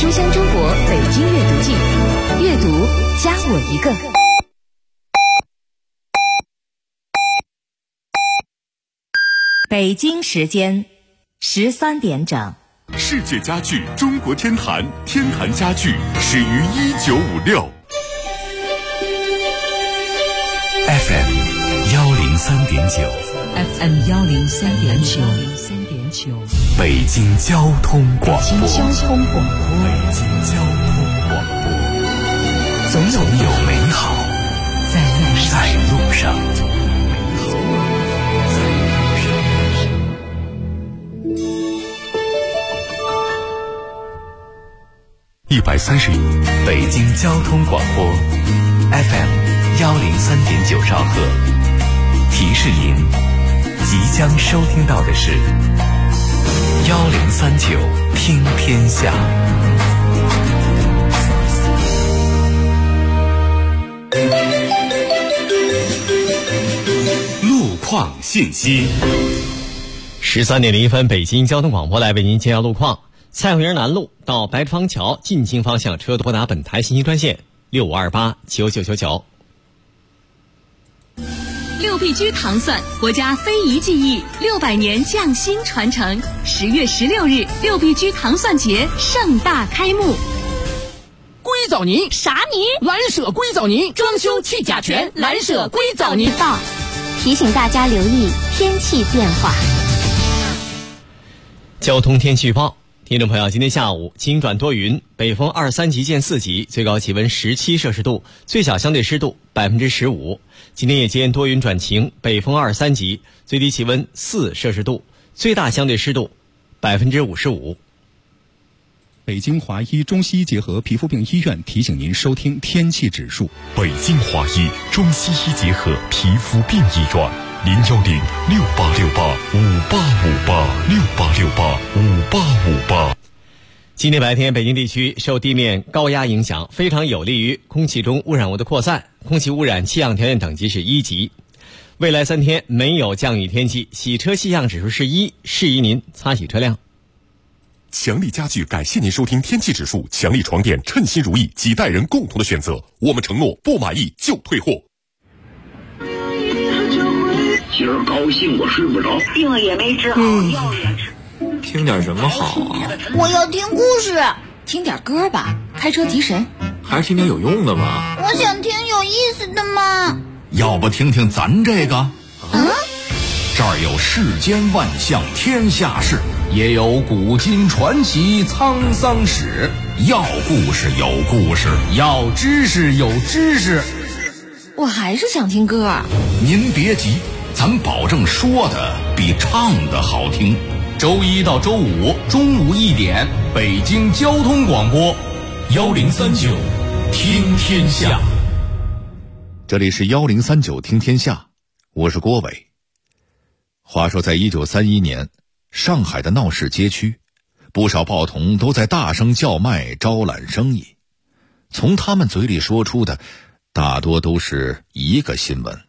书香中国北京阅读季，阅读加我一个。北京时间13点整。 世界家具中国天坛，天坛家具始于1956。FM 103.9，FM 103.9， 北京交通广播， 北京交通广播，总有美好在路上。 130， 北京交通广播 FM 103.9兆赫。提示您，即将收听到的是1039听天下。 路况信息。 13点01分，北京交通广播来为您介绍路况。蔡慧营南路到白方桥进京方向车多打本台信息专线65289999。 6必居糖蒜，国家非遗技艺600年匠心传承。10月16日，6必居糖蒜节盛大开幕。 硅藻泥啥泥？ 蓝舍硅藻泥，装修去甲醛，蓝舍硅藻泥。 到，提醒大家留意天气变化。 交通天气预报。听众朋友，今天下午晴转多云，北风2、3级见4级，最高气温17摄氏度，最小相对湿度15%。今天夜间多云转晴，北风2、3级，最低气温4摄氏度，最大相对湿度55%。 北京华医中西医结合皮肤病医院提醒您收听天气指数。 北京华医中西医结合皮肤病医院，0106868585858，668685858。 今天白天，北京地区受地面高压影响，非常有利于空气中污染物的扩散，空气污染气象条件等级是1级。未来3天没有降雨天气，洗车气象指数是1，适宜您擦洗车辆。 强力家具感谢您收听天气指数，强力床垫称心如意，几代人共同的选择，我们承诺不满意就退货。 今儿高兴我睡不着， 病也没治好，药也吃。 听点什么好啊？ 我要听故事。 听点歌吧，开车提神。 还是听点有用的吧。 我想听有意思的嘛。 要不听听咱这个？这儿有世间万象天下事，也有古今传奇沧桑史。要故事有故事，要知识有知识。 我还是想听歌。 您别急，咱保证说的比唱的好听。周1到周5中午1点，北京交通广播1039听天下。这里是1039听天下，我是郭伟。话说在1931年，上海的闹市街区，不少报童都在大声叫卖招揽生意，从他们嘴里说出的大多都是一个新闻。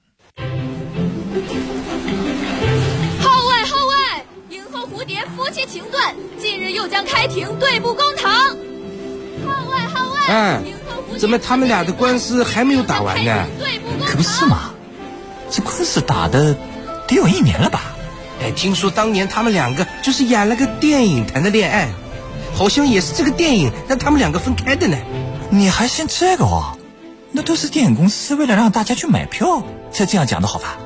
夫妻情断，近日又将开庭对簿公堂。号外！ 怎么他们俩的官司还没有打完呢？ 可不是嘛，这官司打的得有1年了吧？ 听说当年他们两个就是演了个电影谈的恋爱，好像也是这个电影让他们两个分开的呢。 你还信这个哦？那都是电影公司为了让大家去买票才这样讲的好吧？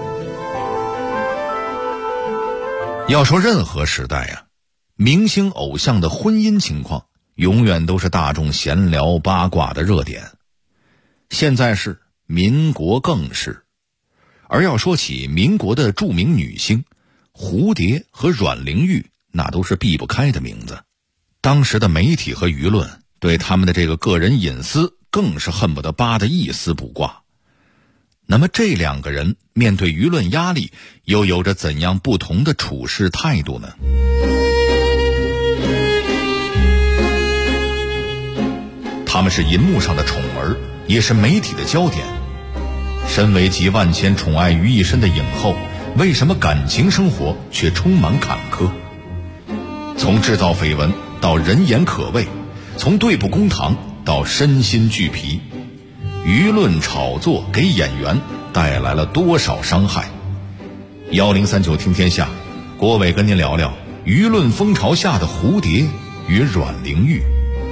要说任何时代啊，明星偶像的婚姻情况永远都是大众闲聊八卦的热点。现在是，民国更是。而要说起民国的著名女星，蝴蝶和阮玲玉那都是避不开的名字。当时的媒体和舆论对他们的这个个人隐私更是恨不得扒得一丝不挂。那么这两个人面对舆论压力又有着怎样不同的处事态度呢？他们是银幕上的宠儿，也是媒体的焦点。身为集万千宠爱于一身的影后，为什么感情生活却充满坎坷？从制造绯闻到人言可畏， 从对簿公堂到身心俱疲，舆论炒作给演员带来了多少伤害？1039听天下，郭伟跟您聊聊舆论风潮下的蝴蝶与阮玲玉。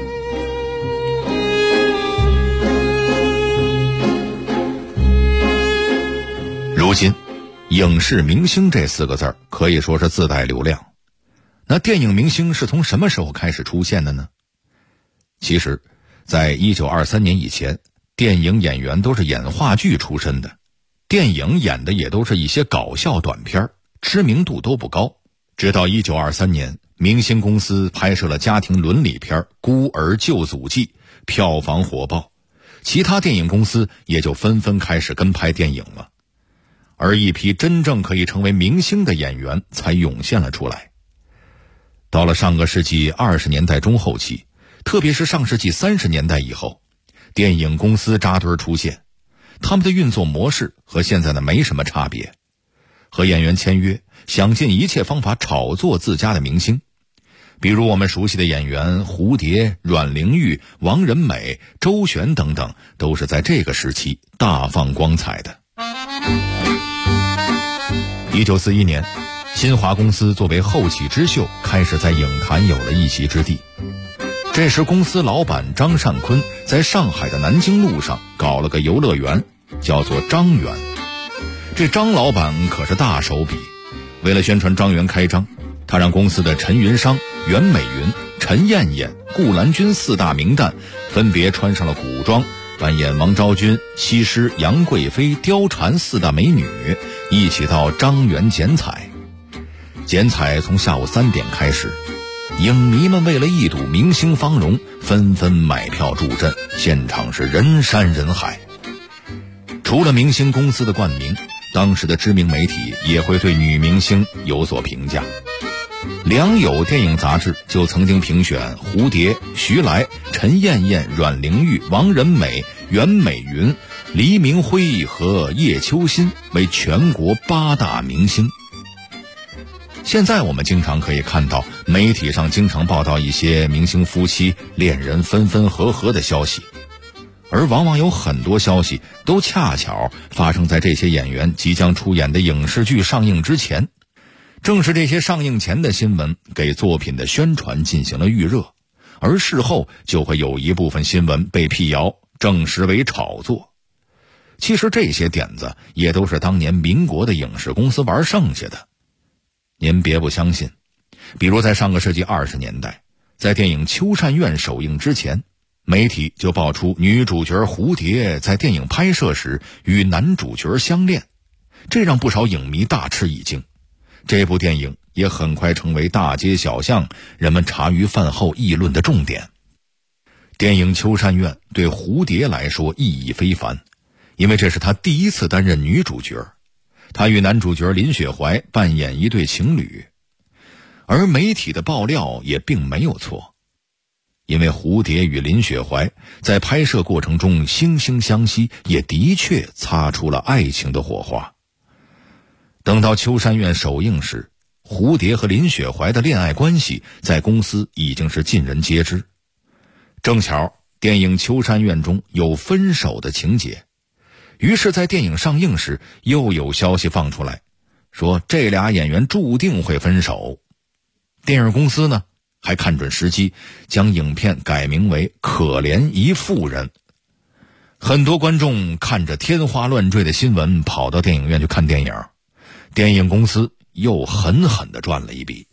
如今影视明星这4个字可以说是自带流量。那电影明星是从什么时候开始出现的呢？其实在1923年以前，电影演员都是演话剧出身的，电影演的也都是一些搞笑短片，知名度都不高。直到1923年，明星公司拍摄了家庭伦理片《孤儿救祖记》，票房火爆，其他电影公司也就纷纷开始跟拍电影了。而一批真正可以成为明星的演员才涌现了出来。到了上个世纪20年代中后期，特别是上世纪30年代以后，电影公司扎堆出现，他们的运作模式和现在的没什么差别，和演员签约，想尽一切方法炒作自家的明星。比如我们熟悉的演员蝴蝶、阮玲玉、王仁美、周璇等等，都是在这个时期大放光彩的。1941年，新华公司作为后起之秀，开始在影坛有了一席之地。这时公司老板张善坤在上海的南京路上搞了个游乐园，叫做张园。这张老板可是大手笔，为了宣传张园开张，他让公司的陈云商、袁美云、陈燕燕、顾兰君4大名旦分别穿上了古装，扮演王昭君、西施、杨贵妃、貂蝉4大美女，一起到张园剪彩。剪彩从下午3点开始，影迷们为了一睹明星芳容，纷纷买票助阵，现场是人山人海。除了明星公司的冠名，当时的知名媒体也会对女明星有所评价。良友电影杂志就曾经评选蝴蝶、徐来、陈燕燕、阮玲玉、王仁美、袁美云、黎明辉和叶秋心为全国8大明星。现在我们经常可以看到媒体上经常报道一些明星夫妻恋人分分合合的消息，而往往有很多消息都恰巧发生在这些演员即将出演的影视剧上映之前。正是这些上映前的新闻给作品的宣传进行了预热，而事后就会有一部分新闻被辟谣，证实为炒作。其实这些点子也都是当年民国的影视公司玩剩下的。您别不相信，比如在上个世纪20年代，在电影《秋善院》首映之前，媒体就爆出女主角蝴蝶在电影拍摄时与男主角相恋，这让不少影迷大吃一惊。这部电影也很快成为大街小巷人们茶余饭后议论的重点。电影《秋善院》对蝴蝶来说意义非凡，因为这是她第一次担任女主角，她与男主角林雪怀扮演一对情侣。而媒体的爆料也并没有错，因为蝴蝶与林雪怀在拍摄过程中惺惺相惜，也的确擦出了爱情的火花。等到《秋善院》首映时，蝴蝶和林雪怀的恋爱关系在公司已经是尽人皆知。正巧电影《秋善院》中有分手的情节，于是在电影上映时又有消息放出来，说这俩演员注定会分手。电影公司呢，还看准时机，将影片改名为《可怜一妇人》。很多观众看着天花乱坠的新闻跑到电影院去看电影，电影公司又狠狠地赚了一笔。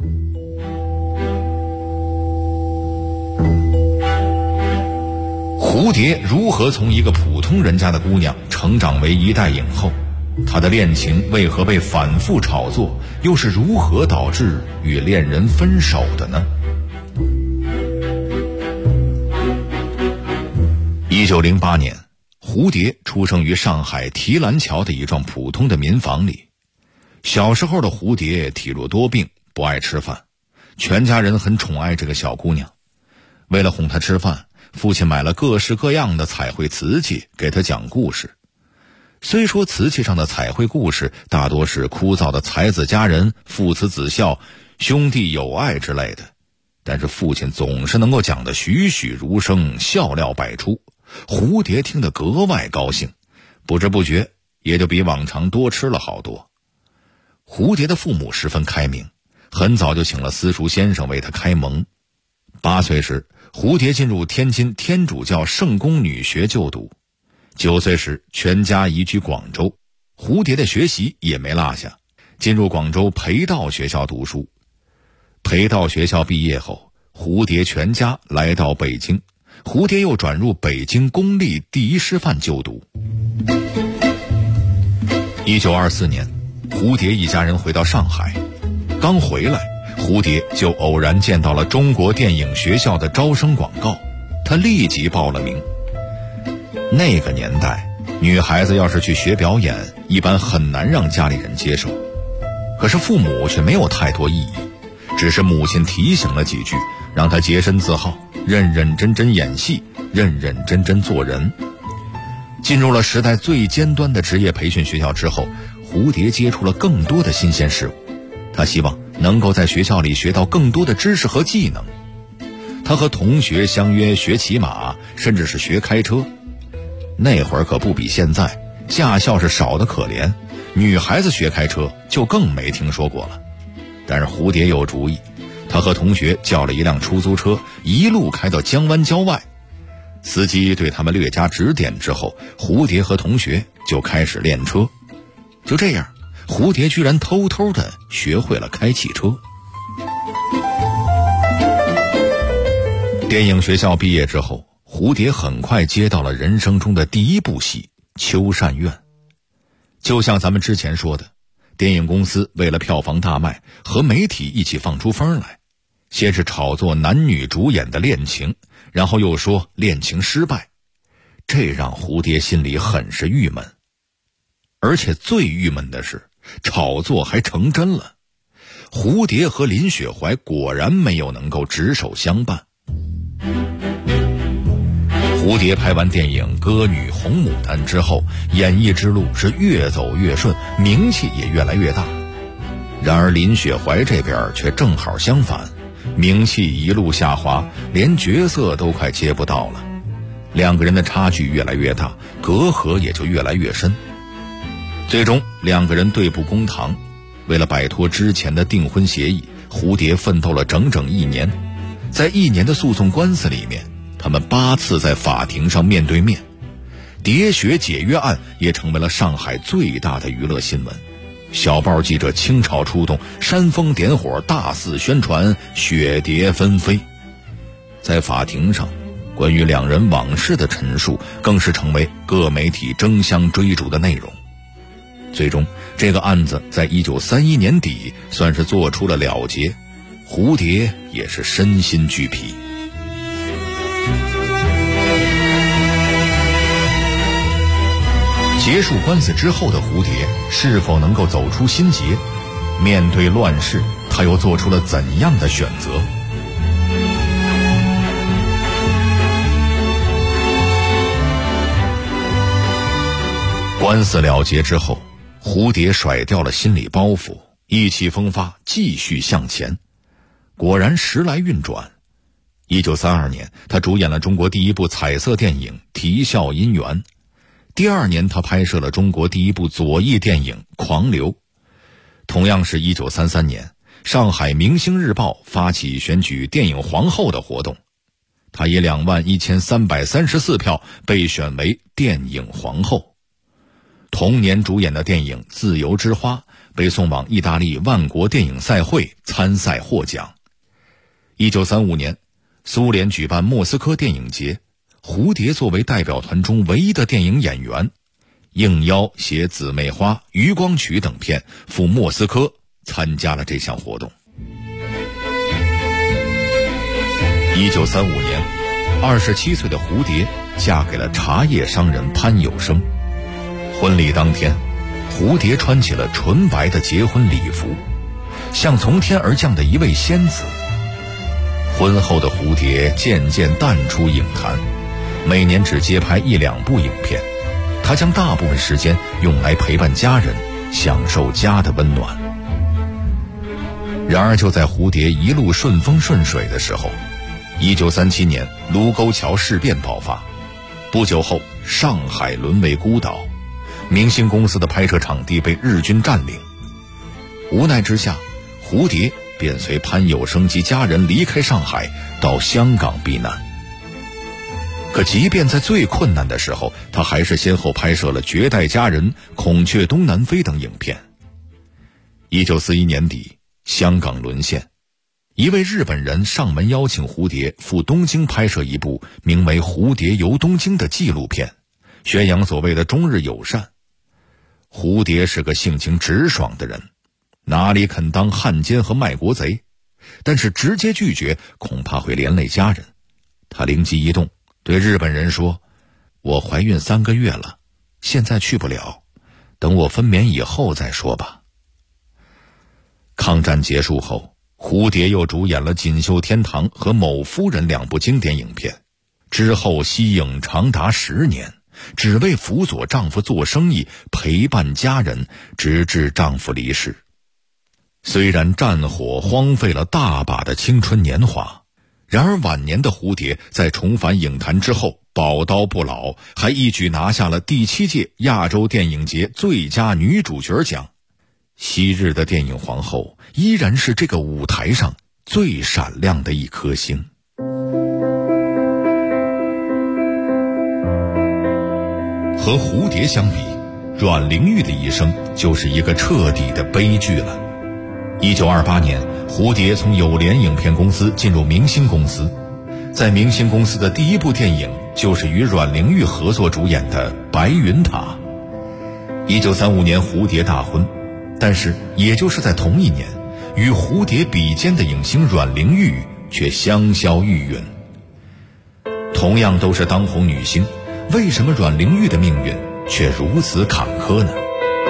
蝴蝶如何从一个普通人家的姑娘成长为一代影后？她的恋情为何被反复炒作？又是如何导致与恋人分手的呢？1908年，蝴蝶出生于上海提篮桥的一幢普通的民房里。小时候的蝴蝶体弱多病，不爱吃饭，全家人很宠爱这个小姑娘。为了哄她吃饭，父亲买了各式各样的彩绘瓷器给她讲故事。虽说瓷器上的彩绘故事大多是枯燥的才子佳人、父慈子孝、兄弟友爱之类的， 但是父亲总是能够讲得栩栩如生，笑料百出。蝴蝶听得格外高兴，不知不觉也就比往常多吃了好多。蝴蝶的父母十分开明，很早就请了私塾先生为他开蒙。8岁时，蝴蝶进入天津天主教圣公女学就读。9岁时，全家移居广州，蝴蝶的学习也没落下，进入广州培道学校读书。培道学校毕业后，蝴蝶全家来到北京，蝴蝶又转入北京公立第一师范就读。1924年，蝴蝶一家人回到上海，刚回来，蝴蝶就偶然见到了中国电影学校的招生广告，他立即报了名。那个年代，女孩子要是去学表演，一般很难让家里人接受。可是父母却没有太多异议，只是母亲提醒了几句，让她洁身自好，认认真真演戏，认认真真做人。进入了时代最尖端的职业培训学校之后，蝴蝶接触了更多的新鲜事物，她希望能够在学校里学到更多的知识和技能。她和同学相约学骑马，甚至是学开车。那会儿可不比现在，驾校是少得可怜，女孩子学开车就更没听说过了。但是蝴蝶有主意，她和同学叫了一辆出租车，一路开到江湾郊外。司机对他们略加指点之后，蝴蝶和同学就开始练车。就这样，蝴蝶居然偷偷地学会了开汽车。电影学校毕业之后，蝴蝶很快接到了人生中的第一部戏《秋善院》。就像咱们之前说的，电影公司为了票房大卖，和媒体一起放出风来，先是炒作男女主演的恋情，然后又说恋情失败，这让蝴蝶心里很是郁闷。而且最郁闷的是，炒作还成真了，蝴蝶和林雪怀果然没有能够执手相伴。蝴蝶拍完电影《歌女红牡丹》之后，演艺之路是越走越顺，名气也越来越大。然而林雪怀这边却正好相反，名气一路下滑，连角色都快接不到了。两个人的差距越来越大，隔阂也就越来越深。最终两个人对簿公堂，为了摆脱之前的订婚协议，蝴蝶奋斗了整整1年。在1年的诉讼官司里面，他们8次在法庭上面对面。蝶雪解约案也成为了上海最大的娱乐新闻，小报记者倾巢出动，煽风点火，大肆宣传，雪蝶纷飞。在法庭上，关于两人往事的陈述更是成为各媒体争相追逐的内容。最终这个案子在1931年底算是做出了了结，蝴蝶也是身心俱疲。结束官司之后的蝴蝶是否能够走出心结？面对乱世，他又做出了怎样的选择？官司了结之后，蝴蝶甩掉了心理包袱，意气风发，继续向前。果然时来运转。1932年，他主演了中国第一部彩色电影《啼笑姻缘》。第2年，他拍摄了中国第一部左翼电影《狂流》。同样是1933年，上海明星日报发起选举电影皇后的活动，他以21334票被选为电影皇后。同年主演的电影《自由之花》被送往意大利万国电影赛会参赛获奖。1935年，苏联举办莫斯科电影节，蝴蝶作为代表团中唯一的电影演员，应邀携《姊妹花》《余光曲》等片赴莫斯科参加了这项活动。1935年，27岁的蝴蝶嫁给了茶叶商人潘有生。婚礼当天，蝴蝶穿起了纯白的结婚礼服，像从天而降的一位仙子。婚后的蝴蝶渐渐淡出影坛，每年只接拍1-2部影片，她将大部分时间用来陪伴家人，享受家的温暖。 然而就在蝴蝶一路顺风顺水的时候，1937年卢沟桥事变爆发，不久后上海沦为孤岛，明星公司的拍摄场地被日军占领。无奈之下，蝴蝶便随潘有生及家人离开上海，到香港避难。可即便在最困难的时候，他还是先后拍摄了《绝代佳人》《孔雀东南飞》等影片。1941年底，香港沦陷，一位日本人上门邀请蝴蝶赴东京拍摄一部名为《蝴蝶游东京》的纪录片，宣扬所谓的中日友善。蝴蝶是个性情直爽的人，哪里肯当汉奸和卖国贼，但是直接拒绝恐怕会连累家人。他灵机一动，对日本人说：我怀孕3个月了，现在去不了，等我分娩以后再说吧。抗战结束后，蝴蝶又主演了《锦绣天堂》和《某夫人》2部经典影片，之后息影长达10年，只为辅佐丈夫做生意，陪伴家人，直至丈夫离世。虽然战火荒废了大把的青春年华，然而晚年的蝴蝶在重返影坛之后宝刀不老，还一举拿下了第7届亚洲电影节最佳女主角奖。昔日的电影皇后依然是这个舞台上最闪亮的一颗星。和蝴蝶相比，阮玲玉的一生就是一个彻底的悲剧了。1928年，蝴蝶从友联影片公司进入明星公司，在明星公司的第一部电影就是与阮玲玉合作主演的《白云塔》。1935年，蝴蝶大婚，但是也就是在同一年，与蝴蝶比肩的影星阮玲玉却香消玉殒。同样都是当红女星，为什么阮玲玉的命运却如此坎坷呢？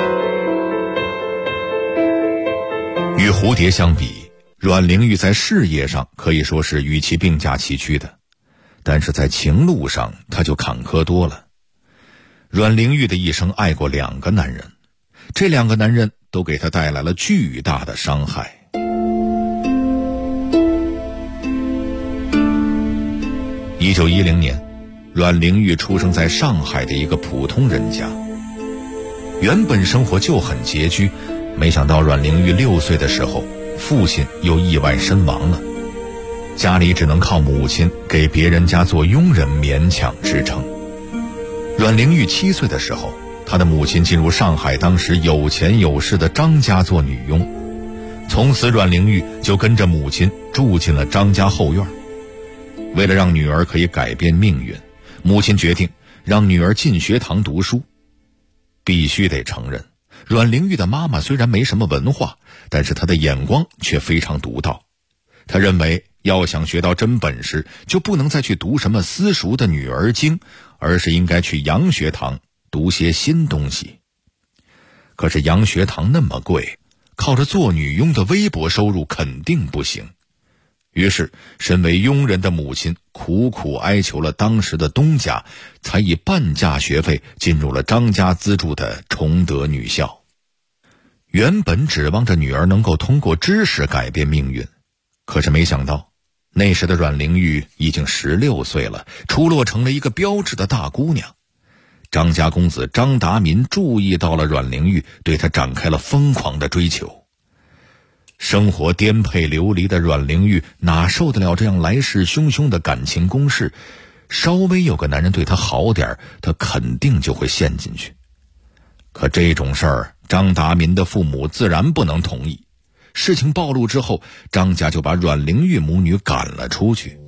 与蝴蝶相比，阮玲玉在事业上可以说是与其并驾齐驱的，但是在情路上她就坎坷多了。阮玲玉的一生爱过2个男人，这2个男人都给她带来了巨大的伤害。1910年，阮玲玉出生在上海的一个普通人家，原本生活就很拮据，没想到阮玲玉6岁的时候，父亲又意外身亡了，家里只能靠母亲给别人家做佣人勉强支撑。阮玲玉7岁的时候，她的母亲进入上海当时有钱有势的张家做女佣，从此阮玲玉就跟着母亲住进了张家后院。为了让女儿可以改变命运，母亲决定让女儿进学堂读书。必须得承认，阮玲玉的妈妈虽然没什么文化，但是她的眼光却非常独到。她认为要想学到真本事，就不能再去读什么私塾的女儿经，而是应该去洋学堂读些新东西。可是洋学堂那么贵，靠着做女佣的微薄收入肯定不行。于是身为佣人的母亲苦苦哀求了当时的东家，才以半价学费进入了张家资助的崇德女校。原本指望着女儿能够通过知识改变命运，可是没想到那时的阮玲玉已经16岁了，出落成了一个标致的大姑娘。张家公子张达民注意到了阮玲玉，对她展开了疯狂的追求。生活颠沛流离的阮玲玉哪受得了这样来势汹汹的感情攻势，稍微有个男人对她好点，她肯定就会陷进去。可这种事儿，张达民的父母自然不能同意。事情暴露之后，张家就把阮玲玉母女赶了出去。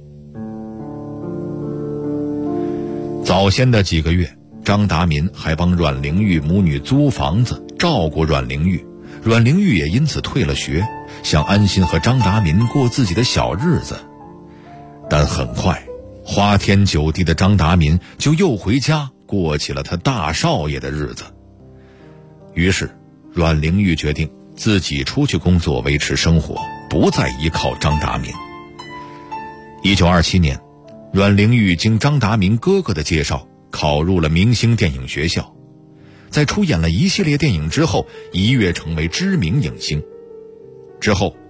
早先的几个月，张达民还帮阮玲玉母女租房子，照顾阮玲玉，阮玲玉也因此退了学，想安心和张达民过自己的小日子。但很快，花天酒地的张达民就又回家过起了他大少爷的日子。于是阮玲玉决定自己出去工作维持生活，不再依靠张达民。1927年，阮玲玉经张达民哥哥的介绍，考入了明星电影学校。在出演了一系列电影之后，一跃成为知名影星。之后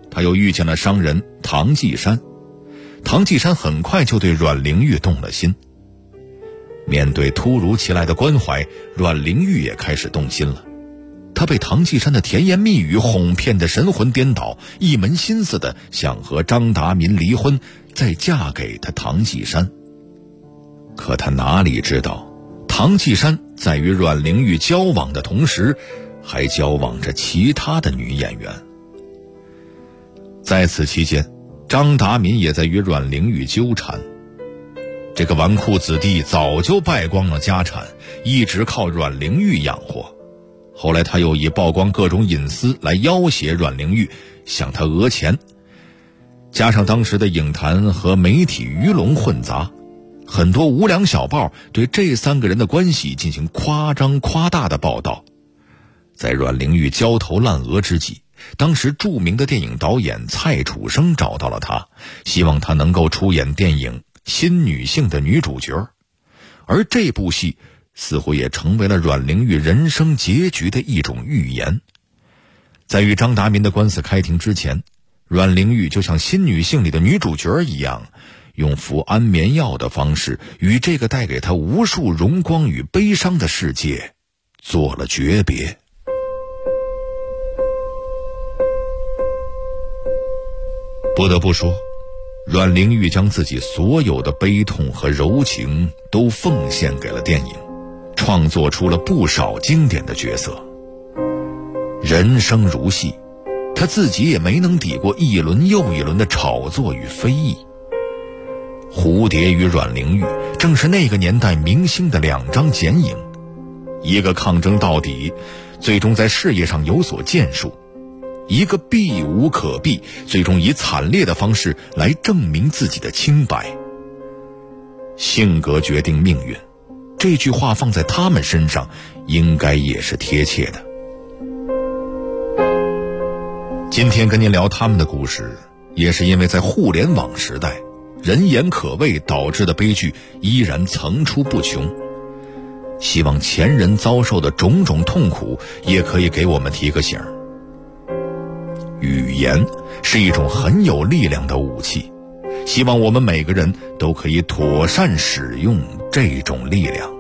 他又遇见了商人唐季山。唐季山很快就对阮玲玉动了心。面对突如其来的关怀，阮玲玉也开始动心了。她被唐季山的甜言蜜语哄骗得神魂颠倒，一门心思的想和张达民离婚，再嫁给他唐季山。可他哪里知道，唐季山在与阮玲玉交往的同时，还交往着其他的女演员。在此期间，张达民也在与阮玲玉纠缠。这个纨绔子弟早就败光了家产，一直靠阮玲玉养活。后来他又以曝光各种隐私来要挟阮玲玉，向她讹钱。加上当时的影坛和媒体鱼龙混杂，很多无良小报对这三个人的关系进行夸张夸大的报道。在阮玲玉焦头烂额之际，当时著名的电影导演蔡楚生找到了他，希望他能够出演电影《新女性》的女主角。而这部戏似乎也成为了阮玲玉人生结局的一种预言。在与张达民的官司开庭之前，阮玲玉就像《新女性》里的女主角一样，用服安眠药的方式与这个带给她无数荣光与悲伤的世界做了诀别。不得不说，阮玲玉将自己所有的悲痛和柔情都奉献给了电影，创作出了不少经典的角色。人生如戏，她自己也没能抵过一轮又一轮的炒作与非议。蝴蝶与阮玲玉正是那个年代明星的两张剪影，一个抗争到底，最终在事业上有所建树，一个避无可避，最终以惨烈的方式来证明自己的清白。性格决定命运，这句话放在他们身上应该也是贴切的。今天跟您聊他们的故事，也是因为在互联网时代，人言可畏导致的悲剧依然层出不穷。希望前人遭受的种种痛苦也可以给我们提个醒。语言是一种很有力量的武器，希望我们每个人都可以妥善使用这种力量。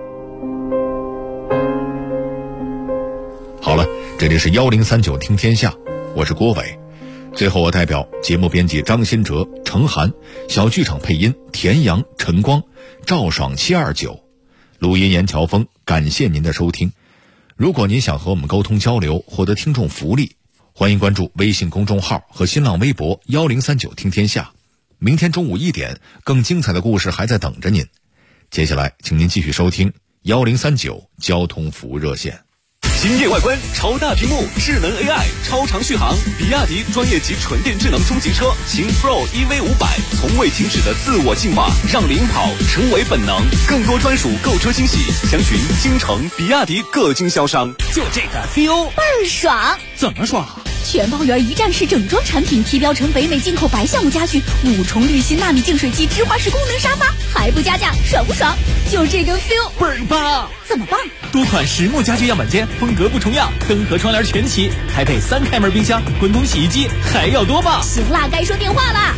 好了，这里是1039听天下，我是郭伟。最后我代表节目编辑张新哲、程涵，小剧场配音田阳、陈光、赵爽729，录音严乔峰。感谢您的收听。如果您想和我们沟通交流，获得听众福利，欢迎关注微信公众号和新浪微博1039听天下。明天中午1点，更精彩的故事还在等着您。接下来请您继续收听1039交通服务热线。 惊艳外观，超大屏幕，智能 AI， 超长续航，比亚迪专业级纯电智能中级车秦 Pro EV500，从未停止的自我进化，让领跑成为本能。更多专属购车惊喜，详询京城比亚迪各经销商。 就这个 feel 倍儿爽！ 怎么爽？ 全包圆一站式整装产品，提标成北美进口白橡木家具，5重滤芯纳米净水器，芝华士功能沙发，还不加价，爽不爽？就这个 feel 倍儿棒！ 怎么棒？ 多款实木家具样板间，风格不重样，灯和窗帘全齐，还配3开门冰箱，滚筒洗衣机，还要多棒！ 行啦，该说电话啦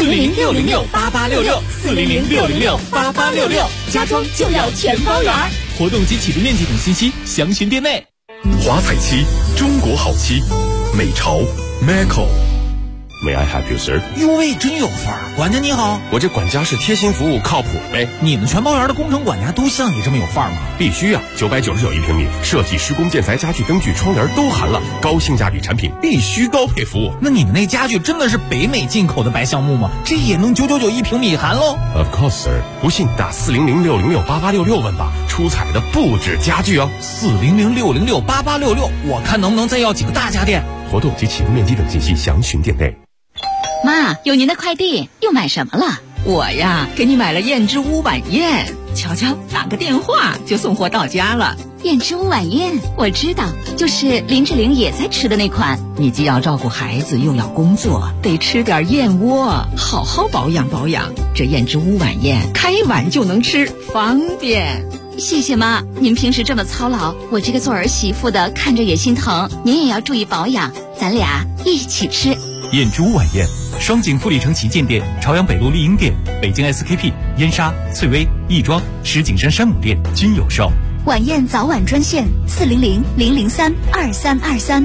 ，400-606-8866，400-606-8866，家装就要全包圆。 活动及起步面积等信息详询店内。 华彩漆，中国好漆，美潮 Macco。May I help you, sir？ 哟喂，真有范儿！管家你好， 我这管家是贴心服务，靠谱呗。 你们全包园的工程管家都像你这么有范儿吗？ 必须啊！999一平米，设计、施工、建材、家具、灯具、窗帘都含了，高性价比产品必须高配服务。 那你们那家具真的是北美进口的白橡木吗？这也能999一平米含喽 ？Of course, sir。不信打400-606-8866问吧，出彩的不止家具哦。 400-606-8866，我看能不能再要几个大家电。 活动及起步面积等信息详询店内。 妈，有您的快递，又买什么了？ 我呀，给你买了燕之屋晚宴，瞧瞧，打个电话就送货到家了。 燕之屋晚宴，我知道，就是林志玲也在吃的那款。 你既要照顾孩子，又要工作，得吃点燕窝，好好保养保养。这燕之屋晚宴，开碗就能吃，方便。 谢谢妈，您平时这么操劳，我这个做儿媳妇的看着也心疼。您也要注意保养，咱俩一起吃。 燕之屋晚宴，双井富力城旗舰店、朝阳北路丽婴店、北京 SKP、燕莎、翠微、亦庄、石景山山姆店均有售。 晚宴早晚专线400-003-2323。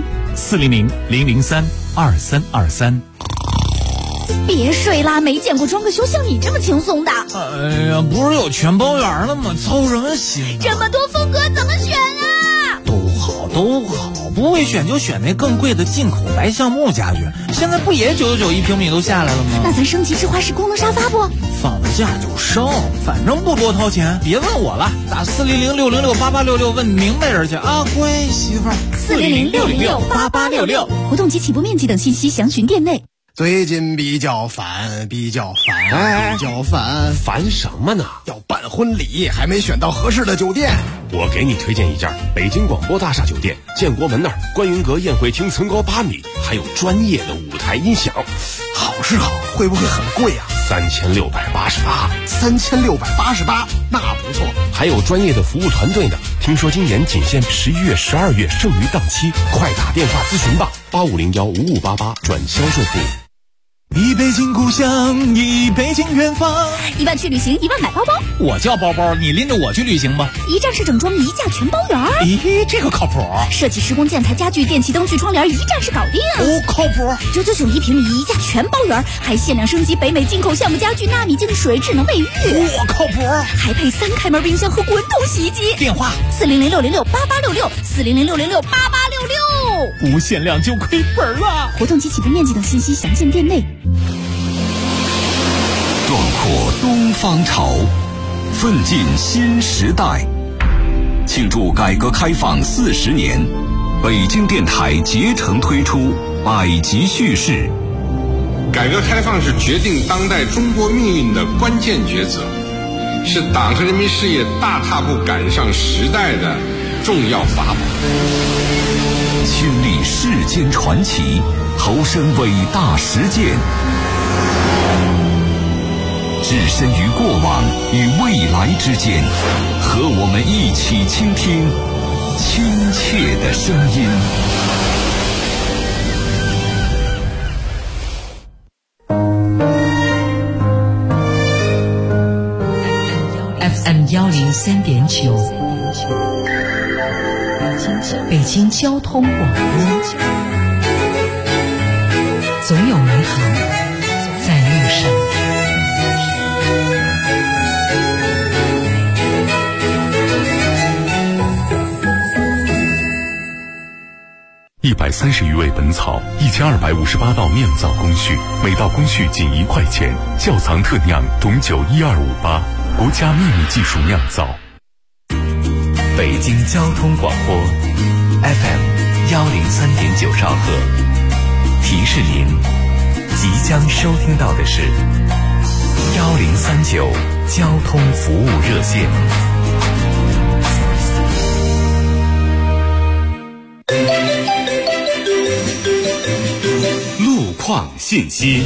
400-003-2323。 别睡啦，没见过装个修像你这么轻松的。 哎呀，不是有全包圆了吗？操什么心？ 这么多风格怎么选啊？ 都好，不会选就选那更贵的进口白橡木家具，现在不也999一平米都下来了吗？ 那咱升级智花式功能沙发不？ 放了假就升，反正不多掏钱，别问我了，打400-606-8866问明白人去啊，乖媳妇儿。 400-606-8866，活动及起步面积等信息详询店内。 最近比较烦， 烦什么呢？ 要办婚礼，还没选到合适的酒店。 我给你推荐一家北京广播大厦酒店，建国门那儿观云阁宴会厅层高8米，还有专业的舞台音响。 好是好，会不会很贵啊 ？3688。 3688，那不错。 还有专业的服务团队呢。听说今年仅限11月、12月剩余档期，快打电话咨询吧，8501-5588转销售部。 一北京故乡，一北京远方。 1万去旅行，1万买包包。 我叫包包，你拎着我去旅行吧。 一站式整装，一价全包圆。 咦，这个靠谱。 设计施工建材家具电器灯具窗帘，一站式搞定。 哦，靠谱。 999一平米，一价全包圆，还限量升级北美进口橡木家具、纳米净水、智能卫浴。 我靠谱。 还配3开门冰箱和滚筒洗衣机。 电话 400-606-8866，400-606-8866。 无限量就亏本了。 活动及起步面积等信息详见店内。 壮阔东方潮，奋进新时代。庆祝改革开放40年，北京电台竭诚推出百集叙事。 改革开放是决定当代中国命运的关键抉择，是党和人民事业大踏步赶上时代的重要法宝。 亲历世间传奇，投身伟大实践，置身于过往与未来之间，和我们一起倾听亲切的声音。 FM 103.9，北京交通广播，总有美好在路上。 130余味本草，1258道酿造工序，每道工序仅1块钱。窖藏特酿种酒12588，国家秘密技术酿造。 北京交通广播 FM 103.9兆赫，提示您即将收听到的是1039交通服务热线。 路况信息。